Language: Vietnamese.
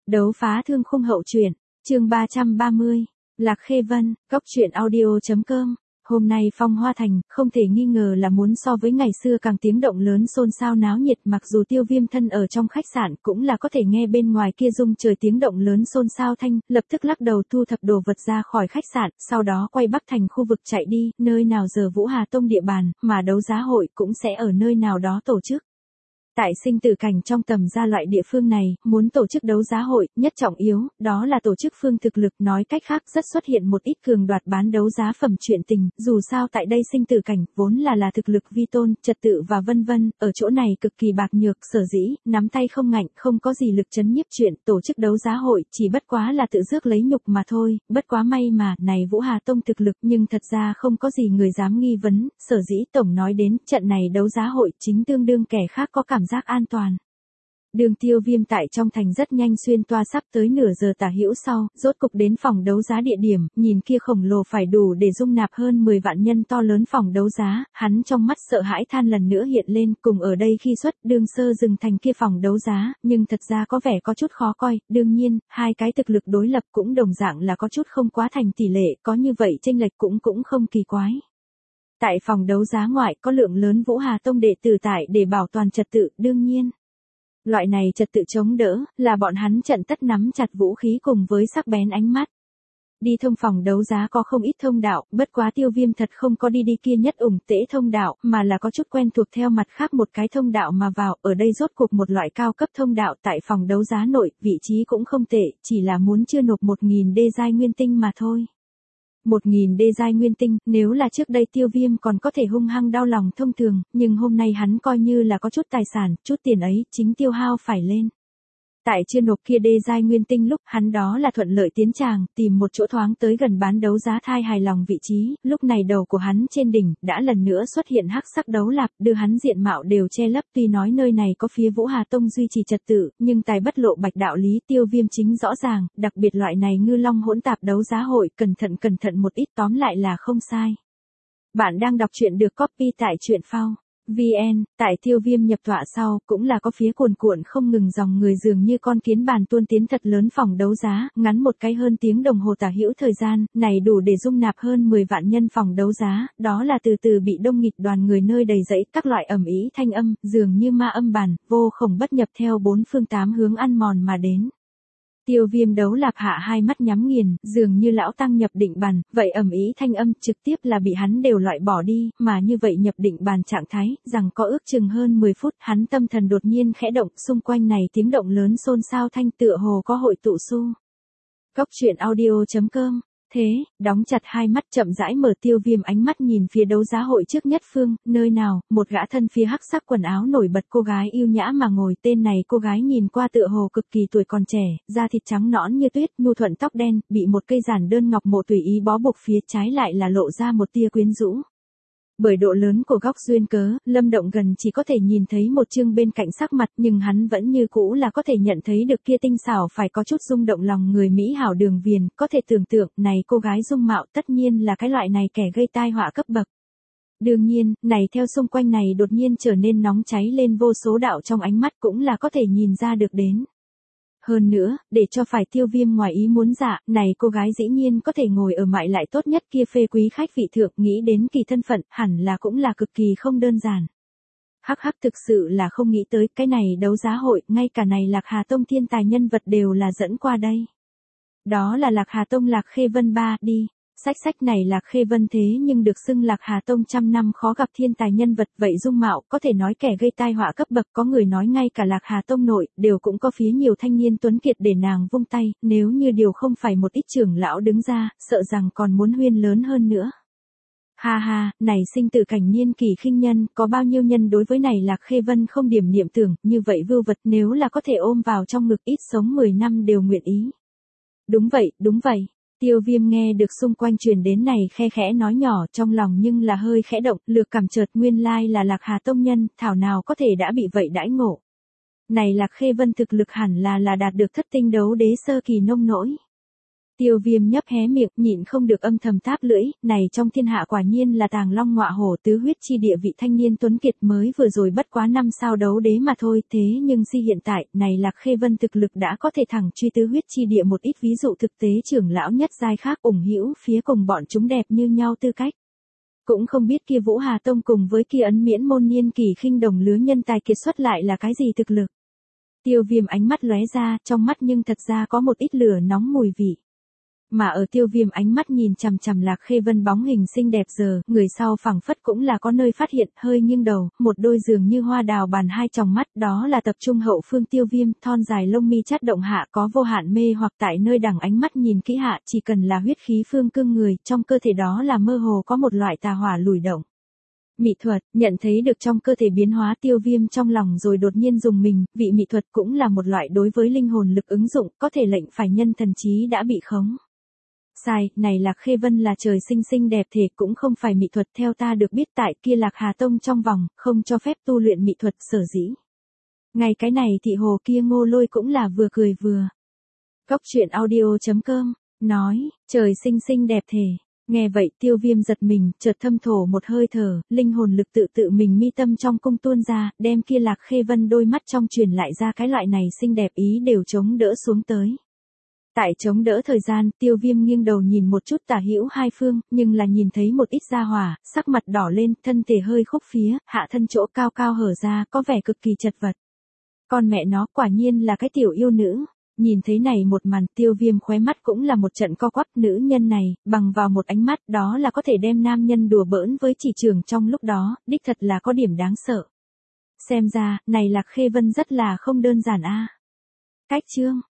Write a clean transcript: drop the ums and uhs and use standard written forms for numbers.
Đấu phá thương khung hậu truyện, chương 330, Lạc Khê Vân, góc truyện audio.com. Hôm nay Phong Hoa Thành, không thể nghi ngờ là muốn so với ngày xưa càng tiếng động lớn xôn xao náo nhiệt, mặc dù Tiêu Viêm thân ở trong khách sạn cũng là có thể nghe bên ngoài kia rung trời tiếng động lớn xôn xao thanh, lập tức lắc đầu thu thập đồ vật ra khỏi khách sạn, sau đó quay Bắc Thành khu vực chạy đi, nơi nào giờ Vũ Hà Tông địa bàn, mà đấu giá hội cũng sẽ ở nơi nào đó tổ chức. Tại sinh tử cảnh trong tầm gia loại địa phương này, muốn tổ chức đấu giá hội, nhất trọng yếu, đó là tổ chức phương thực lực, nói cách khác rất xuất hiện một ít cường đoạt bán đấu giá phẩm chuyện tình, dù sao tại đây sinh tử cảnh, vốn là thực lực vi tôn, trật tự và vân vân, ở chỗ này cực kỳ bạc nhược, sở dĩ, nắm tay không ngạnh, không có gì lực chấn nhiếp chuyện, tổ chức đấu giá hội, chỉ bất quá là tự rước lấy nhục mà thôi, bất quá may mà, này Vũ Hà Tông thực lực, nhưng thật ra không có gì người dám nghi vấn, sở dĩ tổng nói đến, trận này đấu giá hội, chính tương đương kẻ khác có cảm giác an toàn. Đường Tiêu Viêm tại trong thành rất nhanh xuyên toa, sắp tới nửa giờ tả hữu sau, rốt cục đến phòng đấu giá địa điểm, nhìn kia khổng lồ phải đủ để dung nạp hơn 10 vạn nhân to lớn phòng đấu giá, hắn trong mắt sợ hãi than lần nữa hiện lên, cùng ở đây khi xuất Đường Sơ dừng thành kia phòng đấu giá, nhưng thật ra có vẻ có chút khó coi, đương nhiên, hai cái thực lực đối lập cũng đồng dạng là có chút không quá thành tỷ lệ, có như vậy chênh lệch cũng không kỳ quái. Tại phòng đấu giá ngoại có lượng lớn Vũ Hà Tông đệ tử tại để bảo toàn trật tự, đương nhiên. Loại này trật tự chống đỡ, là bọn hắn trận tất nắm chặt vũ khí cùng với sắc bén ánh mắt. Đi thông phòng đấu giá có không ít thông đạo, bất quá Tiêu Viêm thật không có đi kia nhất ủng tễ thông đạo, mà là có chút quen thuộc theo mặt khác một cái thông đạo mà vào, ở đây rốt cuộc một loại cao cấp thông đạo tại phòng đấu giá nội, vị trí cũng không tệ, chỉ là muốn chưa nộp 1.000 đê giai nguyên tinh mà thôi. 1.000 đê giai nguyên tinh, nếu là trước đây Tiêu Viêm còn có thể hung hăng đau lòng thông thường, nhưng hôm nay hắn coi như là có chút tài sản, chút tiền ấy, chính tiêu hao phải lên. Tại chưa nộp kia đê giai nguyên tinh lúc, hắn đó là thuận lợi tiến tràng, tìm một chỗ thoáng tới gần bán đấu giá thai hài lòng vị trí, lúc này đầu của hắn trên đỉnh, đã lần nữa xuất hiện hắc sắc đấu lạp, đưa hắn diện mạo đều che lấp, tuy nói nơi này có phía Vũ Hà Tông duy trì trật tự, nhưng tài bất lộ bạch đạo lý Tiêu Viêm chính rõ ràng, đặc biệt loại này ngư long hỗn tạp đấu giá hội, cẩn thận một ít tóm lại là không sai. Bạn đang đọc truyện được copy tại truyện phao. VN, tại Tiêu Viêm nhập tọa sau, cũng là có phía cuồn cuộn không ngừng dòng người dường như con kiến bàn tuôn tiến thật lớn phòng đấu giá, ngắn một cái hơn tiếng đồng hồ tả hữu thời gian, này đủ để dung nạp hơn 10 vạn nhân phòng đấu giá, đó là từ từ bị đông nghịt đoàn người nơi đầy rẫy, các loại ầm ĩ thanh âm, dường như ma âm bản, vô khổng bất nhập theo bốn phương tám hướng ăn mòn mà đến. Tiêu Viêm đấu lạp hạ hai mắt nhắm nghiền, dường như lão tăng nhập định bàn, vậy ầm ĩ thanh âm trực tiếp là bị hắn đều loại bỏ đi, mà như vậy nhập định bàn trạng thái, rằng có ước chừng hơn 10 phút, hắn tâm thần đột nhiên khẽ động, xung quanh này tiếng động lớn xôn xao thanh tựa hồ có hội tụ xu. Góc truyện audio.com. Thế, đóng chặt hai mắt chậm rãi mở Tiêu Viêm ánh mắt nhìn phía đấu giá hội trước nhất phương, nơi nào, một gã thân phía hắc sắc quần áo nổi bật cô gái yêu nhã mà ngồi, tên này cô gái nhìn qua tựa hồ cực kỳ tuổi còn trẻ, da thịt trắng nõn như tuyết, nhu thuận tóc đen, bị một cây giản đơn ngọc mộ tùy ý bó buộc phía trái lại là lộ ra một tia quyến rũ. Bởi độ lớn của góc duyên cớ, Lâm Động gần chỉ có thể nhìn thấy một chương bên cạnh sắc mặt, nhưng hắn vẫn như cũ là có thể nhận thấy được kia tinh xảo phải có chút rung động lòng người mỹ hảo Đường Viền, có thể tưởng tượng, này cô gái dung mạo tất nhiên là cái loại này kẻ gây tai họa cấp bậc. Đương nhiên, này theo xung quanh này đột nhiên trở nên nóng cháy lên vô số đạo trong ánh mắt cũng là có thể nhìn ra được đến. Hơn nữa, để cho phải Tiêu Viêm ngoài ý muốn dạ, này cô gái dĩ nhiên có thể ngồi ở mại lại tốt nhất kia phê quý khách vị thượng, nghĩ đến kỳ thân phận, hẳn là cũng là cực kỳ không đơn giản. Hắc thực sự là không nghĩ tới, cái này đấu giá hội, ngay cả này Lạc Hà Tông thiên tài nhân vật đều là dẫn qua đây. Đó là Lạc Hà Tông Lạc Khê Vân ba, đi. Sách này Lạc Khê Vân thế nhưng được xưng Lạc Hà Tông trăm năm khó gặp thiên tài nhân vật, vậy dung mạo, có thể nói kẻ gây tai họa cấp bậc, có người nói ngay cả Lạc Hà Tông nội, đều cũng có phía nhiều thanh niên tuấn kiệt để nàng vung tay, nếu như điều không phải một ít trưởng lão đứng ra, sợ rằng còn muốn huyên lớn hơn nữa. Ha ha, này sinh tử cảnh niên kỳ khinh nhân, có bao nhiêu nhân đối với này Lạc Khê Vân không điểm niệm tưởng, như vậy vưu vật nếu là có thể ôm vào trong ngực ít sống 10 năm đều nguyện ý. Đúng vậy. Tiêu Viêm nghe được xung quanh truyền đến này khe khẽ nói nhỏ trong lòng nhưng là hơi khẽ động, lược cảm chợt nguyên lai là Lạc Hà Tông nhân, thảo nào có thể đã bị vậy đãi ngộ. Này Lạc Khê Vân thực lực hẳn là đạt được thất tinh đấu đế sơ kỳ nông nỗi. Tiêu Viêm nhấp hé miệng, nhịn không được âm thầm táp lưỡi, này trong thiên hạ quả nhiên là tàng long ngọa hổ tứ huyết chi địa vị thanh niên tuấn kiệt mới vừa rồi bất quá 5 sao đấu đế mà thôi, thế nhưng si hiện tại, này Lạc Khê Vân thực lực đã có thể thẳng truy tứ huyết chi địa một ít ví dụ thực tế trưởng lão nhất giai khác ủng hữu phía cùng bọn chúng đẹp như nhau tư cách. Cũng không biết kia Vũ Hà Tông cùng với kia Ấn Miễn môn niên kỳ khinh đồng lứa nhân tài kiệt xuất lại là cái gì thực lực. Tiêu Viêm ánh mắt lóe ra, trong mắt nhưng thật ra có một ít lửa nóng mùi vị. Mà ở Tiêu Viêm ánh mắt nhìn chằm chằm Lạc Khê Vân bóng hình xinh đẹp giờ, người sau phảng phất cũng là có nơi phát hiện, hơi nghiêng đầu, một đôi dường như hoa đào bàn hai tròng mắt, đó là tập trung hậu phương Tiêu Viêm, thon dài lông mi chát động hạ có vô hạn mê hoặc tại nơi đằng ánh mắt nhìn kỹ hạ, chỉ cần là huyết khí phương cương người, trong cơ thể đó là mơ hồ có một loại tà hỏa lùi động. Mị thuật, nhận thấy được trong cơ thể biến hóa Tiêu Viêm trong lòng rồi đột nhiên dùng mình, vị mị thuật cũng là một loại đối với linh hồn lực ứng dụng, có thể lệnh phải nhân thần trí đã bị khống. Sai, này Lạc Khê Vân là trời sinh xinh đẹp thể cũng không phải mị thuật theo ta được biết tại kia Lạc Hà Tông trong vòng, không cho phép tu luyện mị thuật sở dĩ. Ngay cái này thị hồ kia Ngô Lôi cũng là vừa cười vừa. Góc truyện audio.com, nói, trời sinh xinh đẹp thể. Nghe vậy Tiêu Viêm giật mình, chợt thâm thổ một hơi thở, linh hồn lực tự mình mi tâm trong cung tuôn ra, đem kia Lạc Khê Vân đôi mắt trong truyền lại ra cái loại này xinh đẹp ý đều chống đỡ xuống tới. Tại chống đỡ thời gian, Tiêu Viêm nghiêng đầu nhìn một chút tả hữu hai phương, nhưng là nhìn thấy một ít da hỏa, sắc mặt đỏ lên, thân thể hơi khúc phía, hạ thân chỗ cao cao hở ra, có vẻ cực kỳ chật vật. Con mẹ nó quả nhiên là cái tiểu yêu nữ. Nhìn thấy này một màn, Tiêu Viêm khóe mắt cũng là một trận co quắp, nữ nhân này, bằng vào một ánh mắt đó là có thể đem nam nhân đùa bỡn với chỉ trường trong lúc đó, đích thật là có điểm đáng sợ. Xem ra, này Lạc Khê Vân rất là không đơn giản a. Cách chương